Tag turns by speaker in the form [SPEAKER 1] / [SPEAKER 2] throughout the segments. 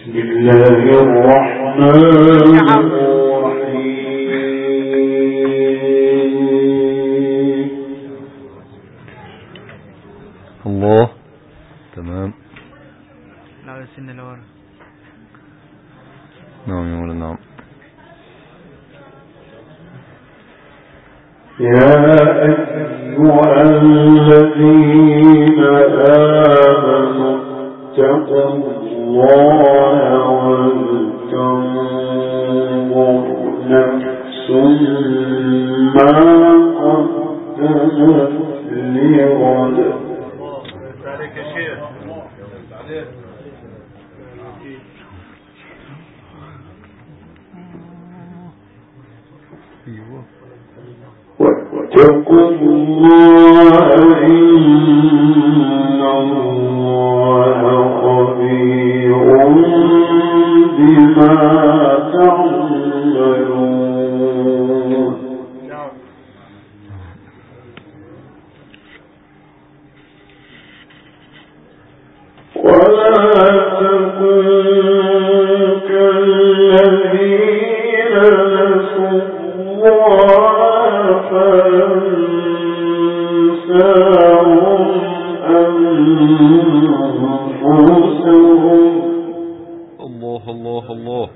[SPEAKER 1] الله. تمام.
[SPEAKER 2] لا السن اللي ورا.
[SPEAKER 1] نعم يا مولانا. نعم.
[SPEAKER 3] يا أيها الذين آمنوا اتقوا الله ولتنظر نفس ما قدمت لغد. واتقوا الله إن الله خبير بما تعملون. ولا تكونوا كالذين نسوا الله فأنساهم أنفسهم.
[SPEAKER 1] الله الله الله.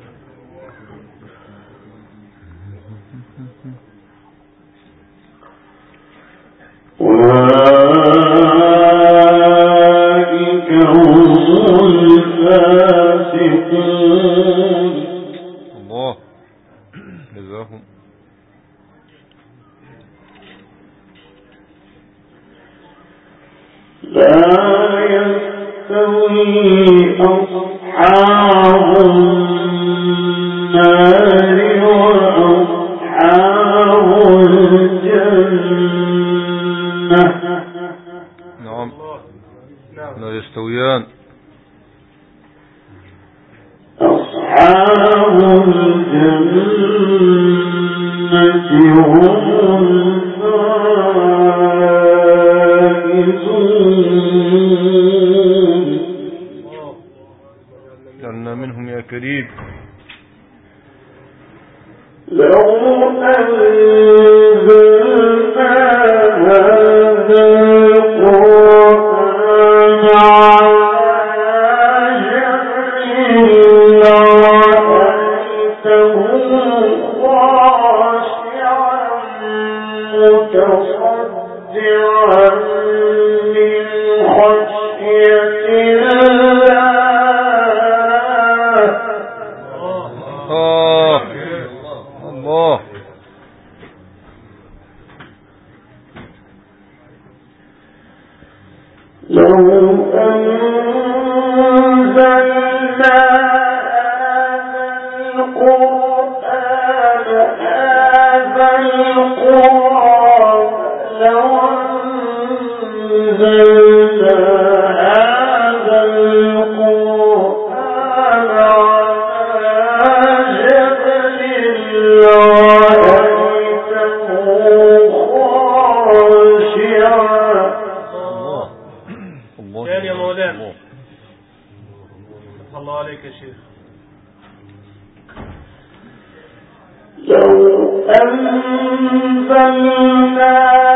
[SPEAKER 3] أولئك هم الفاسقون.
[SPEAKER 1] الله جزاهم.
[SPEAKER 3] لا يستوي أصحاب النار وأصحاب الجنة.
[SPEAKER 1] نعم لا يستويان.
[SPEAKER 3] أصحاب الجنة هم الفائزون.
[SPEAKER 1] جعلنا منهم يا كريم.
[SPEAKER 3] لو أنزلنا هذا القرآن على جبل لرأيته خاشعا متصدعا من خشية
[SPEAKER 1] الله.
[SPEAKER 3] لو أنزلنا هذا القرآن لو أنزلنا هذا القرآن على جبل لرأيته خاشعا.
[SPEAKER 2] ثاني يا مولانا. الله عليك يا شيخ.
[SPEAKER 3] لو أنزلنا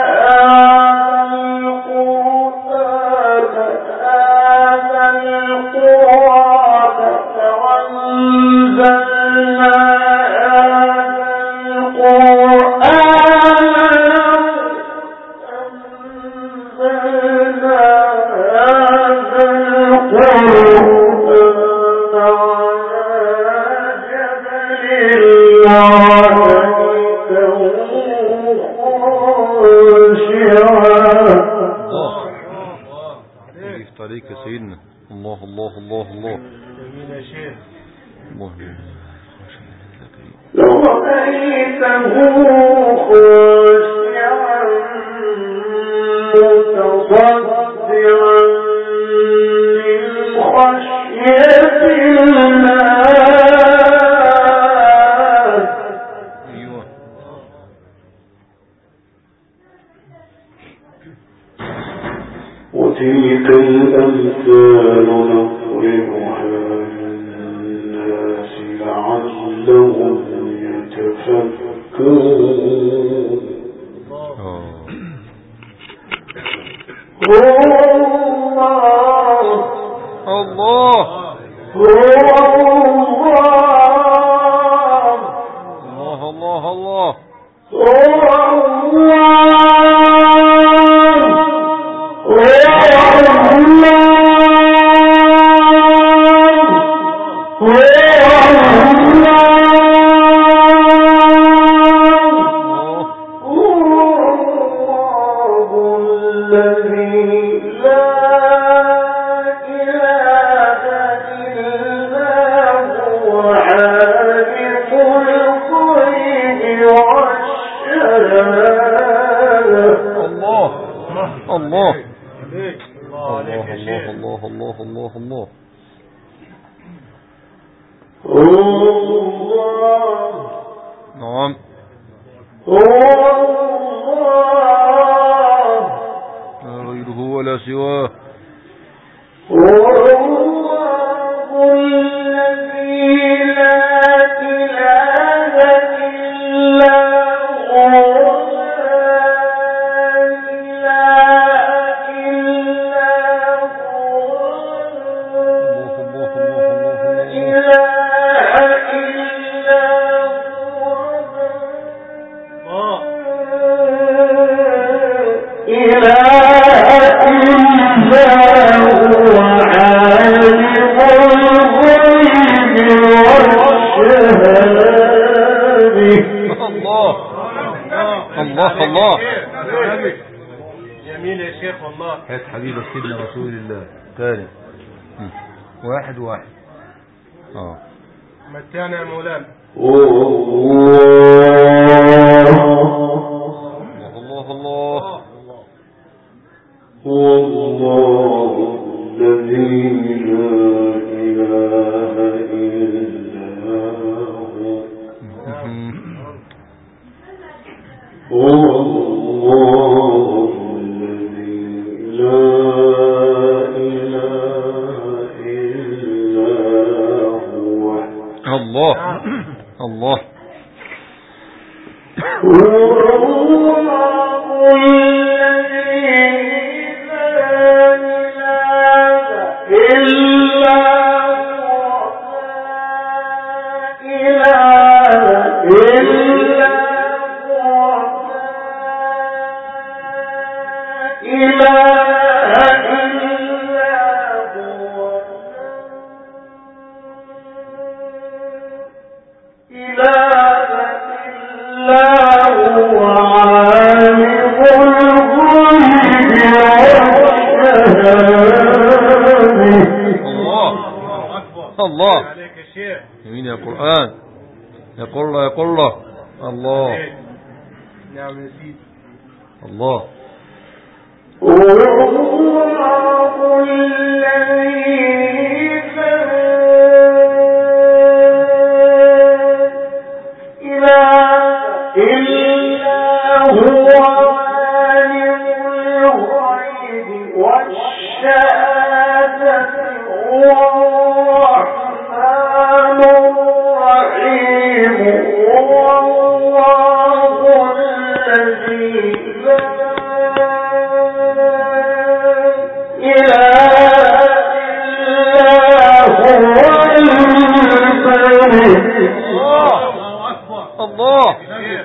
[SPEAKER 3] هذا القرآن
[SPEAKER 1] عليك يا سيدنا. الله الله الله الله. الله.
[SPEAKER 3] لو رأيته خاشعا متصدعا من خشية الله.
[SPEAKER 1] أيوة.
[SPEAKER 3] وتلك الأمثال نضربها
[SPEAKER 1] الله
[SPEAKER 3] هو الله
[SPEAKER 1] الله الله
[SPEAKER 3] هو
[SPEAKER 1] الله الله الله الله نعم لا غيره ولا سواه الله
[SPEAKER 2] جميل يا شيخ والله.
[SPEAKER 1] هات حبيب سيدنا رسول الله تاني واحد
[SPEAKER 2] متانا يا مولانا.
[SPEAKER 1] الله الله
[SPEAKER 3] هو الله الذي لا إله إلا هو الله الذي لا إله إلا هو
[SPEAKER 1] الله الله الله
[SPEAKER 2] عليك يا شيخ.
[SPEAKER 1] يمين يا قرآن يقول الله الله
[SPEAKER 2] نعم يا سيدي.
[SPEAKER 1] الله الله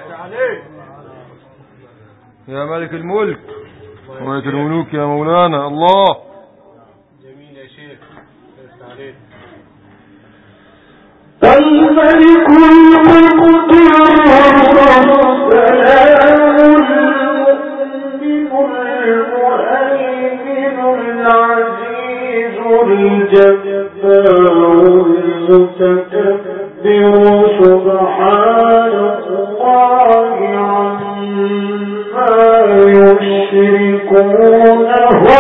[SPEAKER 1] يا ملك الملك وملك الملوك يا مولانا الله.
[SPEAKER 2] جميل يا شيخ. عليك.
[SPEAKER 3] الملك سبحان الله عما يشركون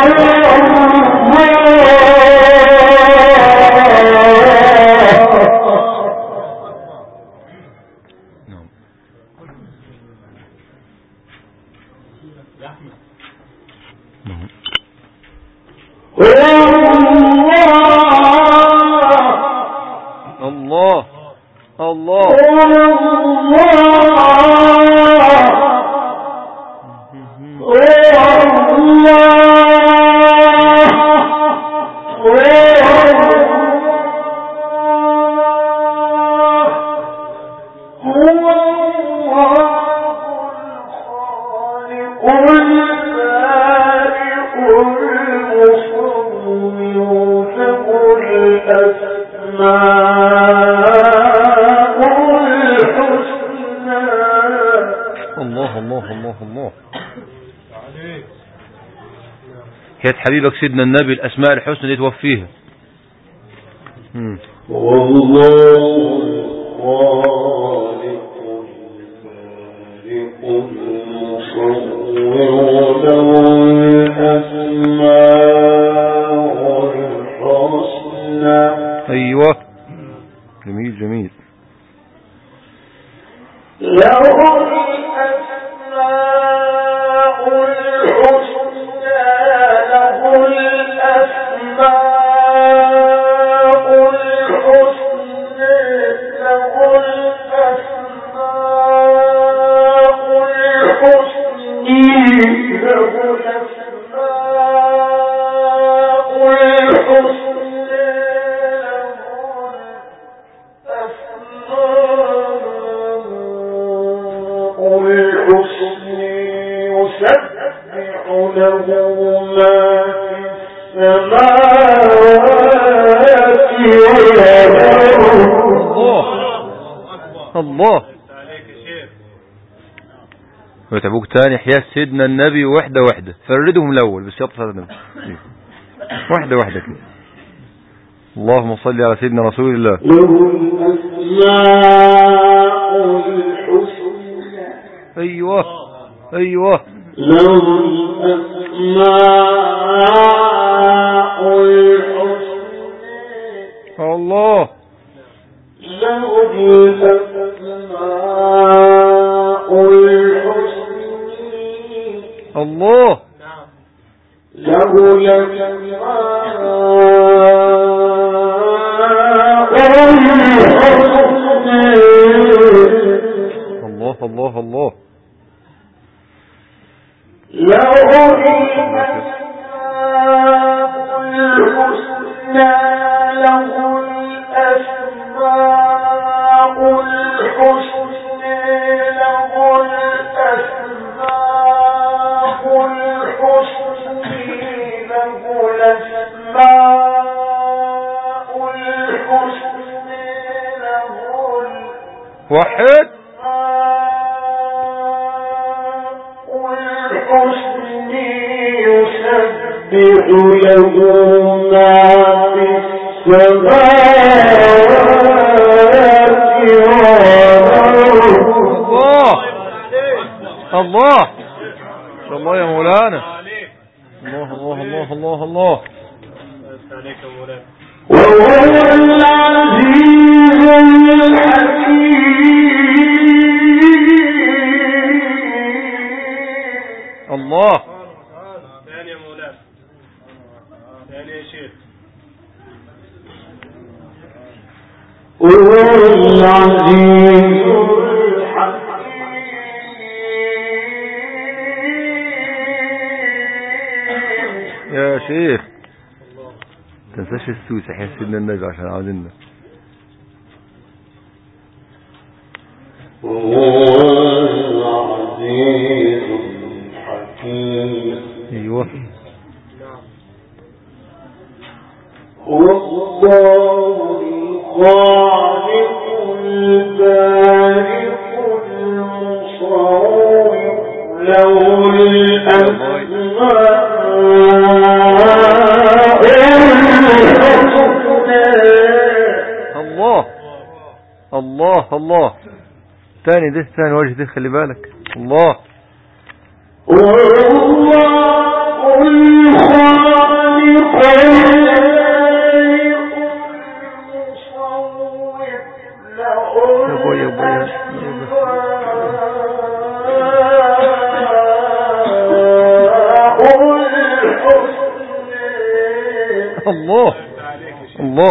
[SPEAKER 1] الله الله
[SPEAKER 3] الله
[SPEAKER 1] كانت حبيبك سيدنا النبي الأسماء الحسنى دي توفيها.
[SPEAKER 3] والله الخالق البارئ المصور له الأسماء الحسنى.
[SPEAKER 1] أيوة، جميل جميل.
[SPEAKER 3] له الأسماء الحسنى له الأسماء الحسنى له الأسماء الحسنى له الأسماء الحسنى الحسن يسبح له ما في السماوات والأرض.
[SPEAKER 1] الله ويتابوك تاني حياة سيدنا النبي وحدة وحدة، فردهم الأول بس يبطل هذا النبي وحدة وحدة كده. اللهم صل على سيدنا رسول الله.
[SPEAKER 3] له الأسماء الحسنى.
[SPEAKER 1] أيوة أيوة.
[SPEAKER 3] له الأسماء الحسنى.
[SPEAKER 1] الله.
[SPEAKER 3] له الأسماء الحسنى.
[SPEAKER 1] الله.
[SPEAKER 3] له
[SPEAKER 1] الله الله الله.
[SPEAKER 3] له الأسماء الحسنى له الأسماء الحسنى له الأسماء الحسنى له الأسماء الحسنى له
[SPEAKER 1] واحد.
[SPEAKER 3] الحسن يسبح له ما في السماوات والأرض.
[SPEAKER 1] الله الله يا مولانا. الله الله الله الله الله.
[SPEAKER 3] وهو العزيز الحكيم.
[SPEAKER 1] الله.
[SPEAKER 2] ثاني يا مولانا، ثاني يا شيخ.
[SPEAKER 3] وهو العزيز الحكيم.
[SPEAKER 1] يا شيخ تنساش السوسة حيا سيدنا النبي عشان عاوزيننا.
[SPEAKER 3] وهو العزيز الحكيم.
[SPEAKER 1] ايوه.
[SPEAKER 3] هو الله الخالق البارئ المصور له الأسماء الحسنى.
[SPEAKER 1] الله الله الله. تاني ده ثاني وجه ده خلي بالك. الله.
[SPEAKER 3] والله الخالق المصور له الحسنى.
[SPEAKER 1] الله الله.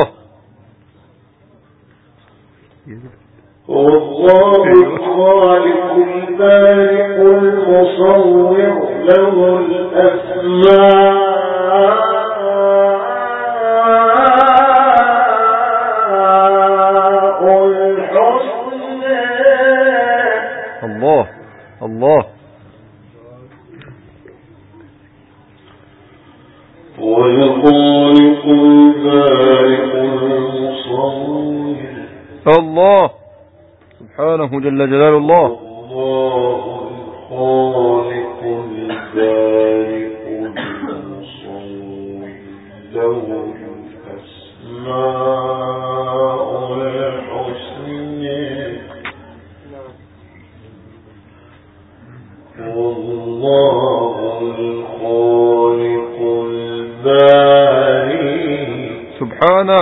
[SPEAKER 3] والله الخالق البارئ المصور له الأسماء
[SPEAKER 1] سبحانه جل جلال الله.
[SPEAKER 3] الله الخالق البارئ المصور له الأسماء الحسنى والله الخالق البارئ
[SPEAKER 1] سبحانه.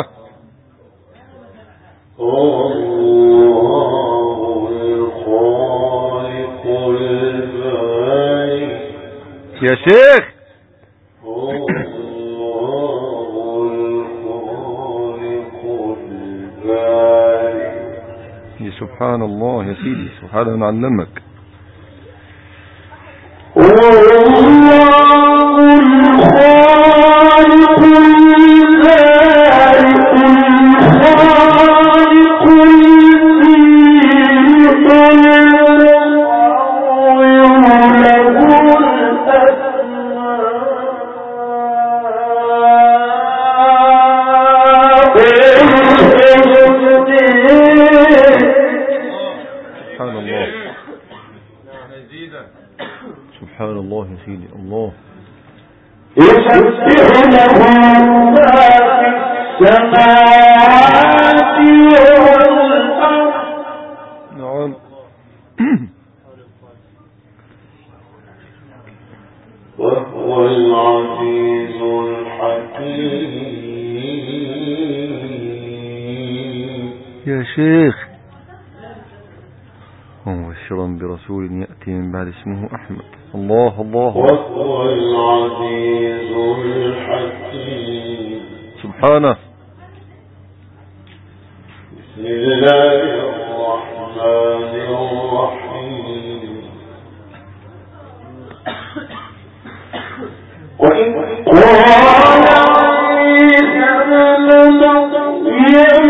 [SPEAKER 1] يا شيخ يا سبحان الله يا سيدي، سبحان من علمك. سبحان الله يا سيدي. الله
[SPEAKER 3] يسبح له ما في السماوات والأرض.
[SPEAKER 1] نعم.
[SPEAKER 3] وهو العزيز الحكيم.
[SPEAKER 1] يا شيخ ومبشرا برسول يأتي من بعد اسمه أحمد. الله الله.
[SPEAKER 3] وهو العزيز الحكيم.
[SPEAKER 1] سبحانه.
[SPEAKER 3] بسم الله الرحمن الرحيم. وإذ قال عيسى ابن مريم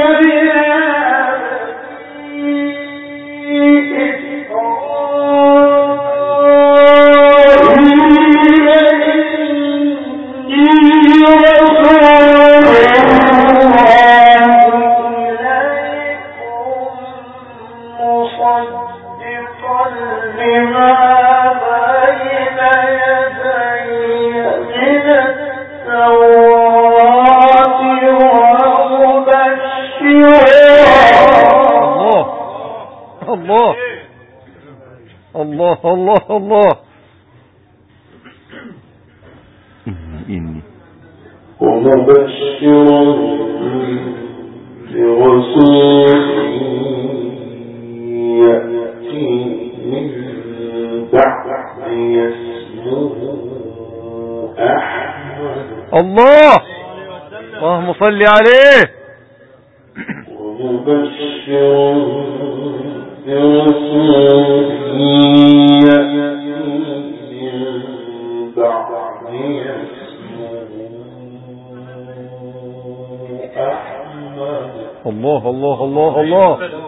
[SPEAKER 1] الله الله الله. إني
[SPEAKER 3] ومبشرا برسول يأتي من بعد اسمه أحمد.
[SPEAKER 1] الله اللهم صل عليه.
[SPEAKER 3] ومبشرا برسول يأتي من بعد اسمه أحمد.
[SPEAKER 1] الله الله الله الله.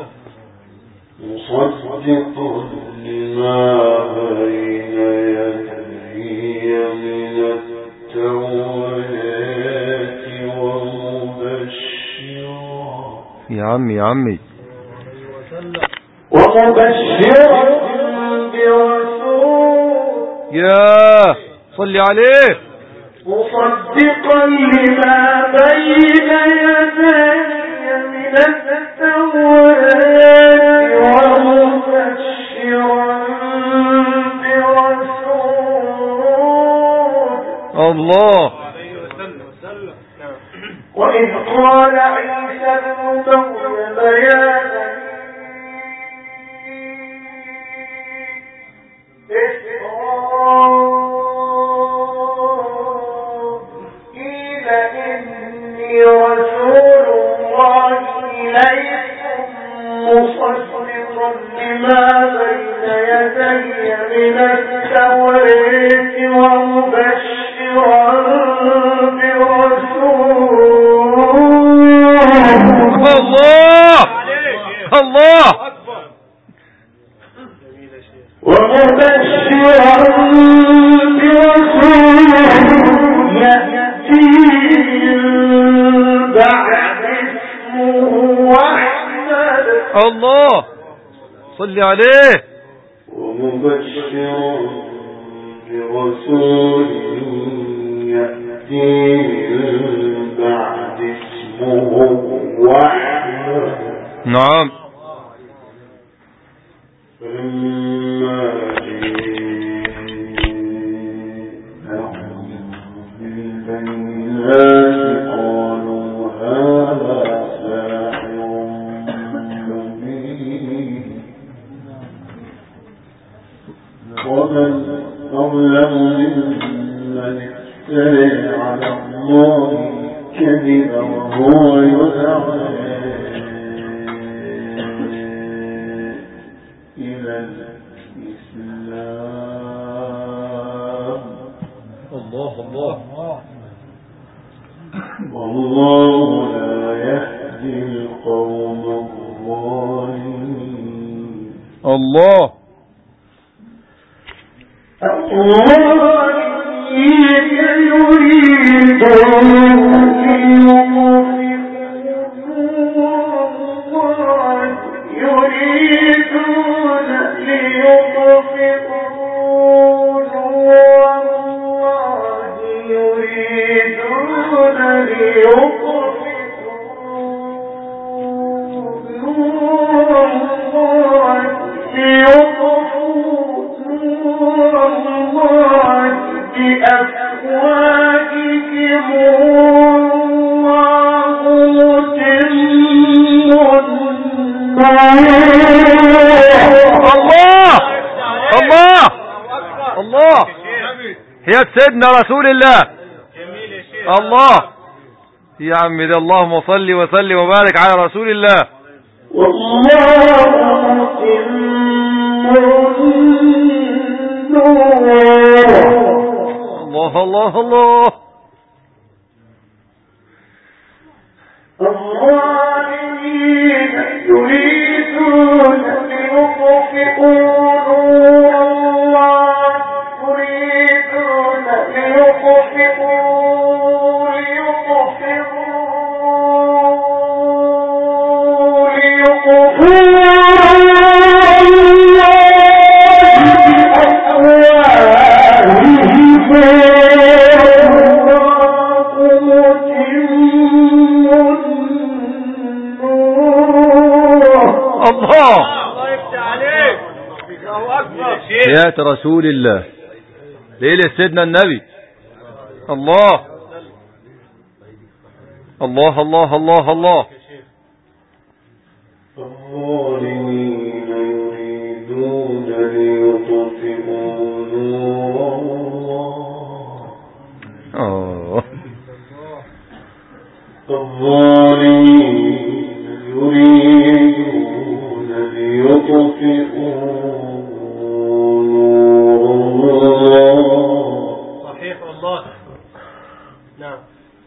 [SPEAKER 3] مصدقا لما بين يديه من التوراة ومبشرا.
[SPEAKER 1] يا عمي يا عمي.
[SPEAKER 3] ومبشرا برسول.
[SPEAKER 1] يا صل عليه.
[SPEAKER 3] مصدقا لما بين يديه من التوراة ومبشرا برسول.
[SPEAKER 1] الله.
[SPEAKER 3] وإذ قال عيسى ابن مريم يا إني رسول الله إليكم مصدقا لما بين يدي من التوراة ومبشرا برسول.
[SPEAKER 1] الله الله.
[SPEAKER 3] ومبشرا برسول يأتي بعد اسمه أحمد.
[SPEAKER 1] الله صل عليه.
[SPEAKER 3] ومبشرا برسول يأتي من بعد اسمه أحمد.
[SPEAKER 1] نعم.
[SPEAKER 3] فلما جاءهم بالبينات قالوا هذا ساحر مبين ومن أظلم ممن افترى على الله كذبا وهو يدعى إلى الإسلام.
[SPEAKER 1] الله الله.
[SPEAKER 3] والله لا يهدي القوم الظالمين.
[SPEAKER 1] الله. يا سيدنا رسول الله. الله يا عمي ده. اللهم صل وسلم وبارك على رسول الله. الله الله الله.
[SPEAKER 3] الظالمين يريدون ليطفئوا
[SPEAKER 1] يا رسول الله. ليلة سيدنا النبي. الله الله الله الله الله.
[SPEAKER 3] الظالمين يريدون ليطفئوا نور الله. الظالمين يريدون ليطفئوا
[SPEAKER 2] صحيح والله. نعم.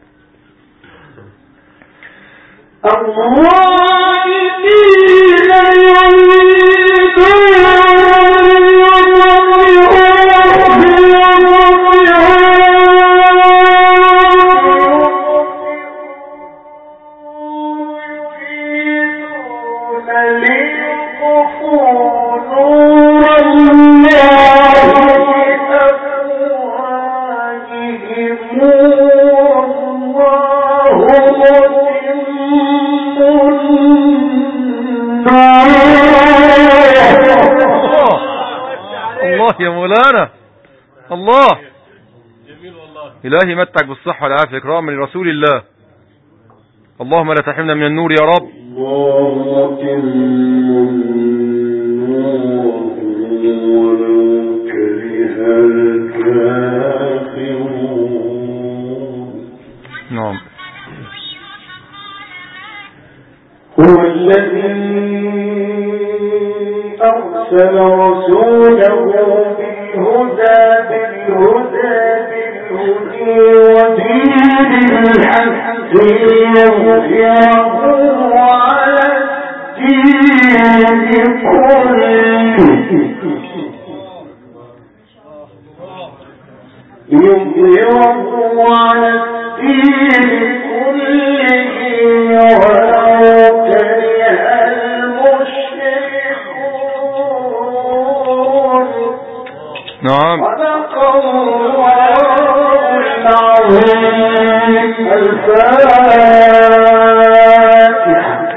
[SPEAKER 1] يا مولانا. الله
[SPEAKER 2] جميل والله.
[SPEAKER 1] إلهي متعك بالصحة والعافية إكراما لرسول الله. اللهم لا تحرمنا من النور يا رب. نعم.
[SPEAKER 3] هو الذي أرسل رسوله بالهدى ودين الحق ليظهره على الدين كله على الدين كله ولو كره المشركون.
[SPEAKER 1] نعم.
[SPEAKER 3] صدق الله العظيم. الفاتحة.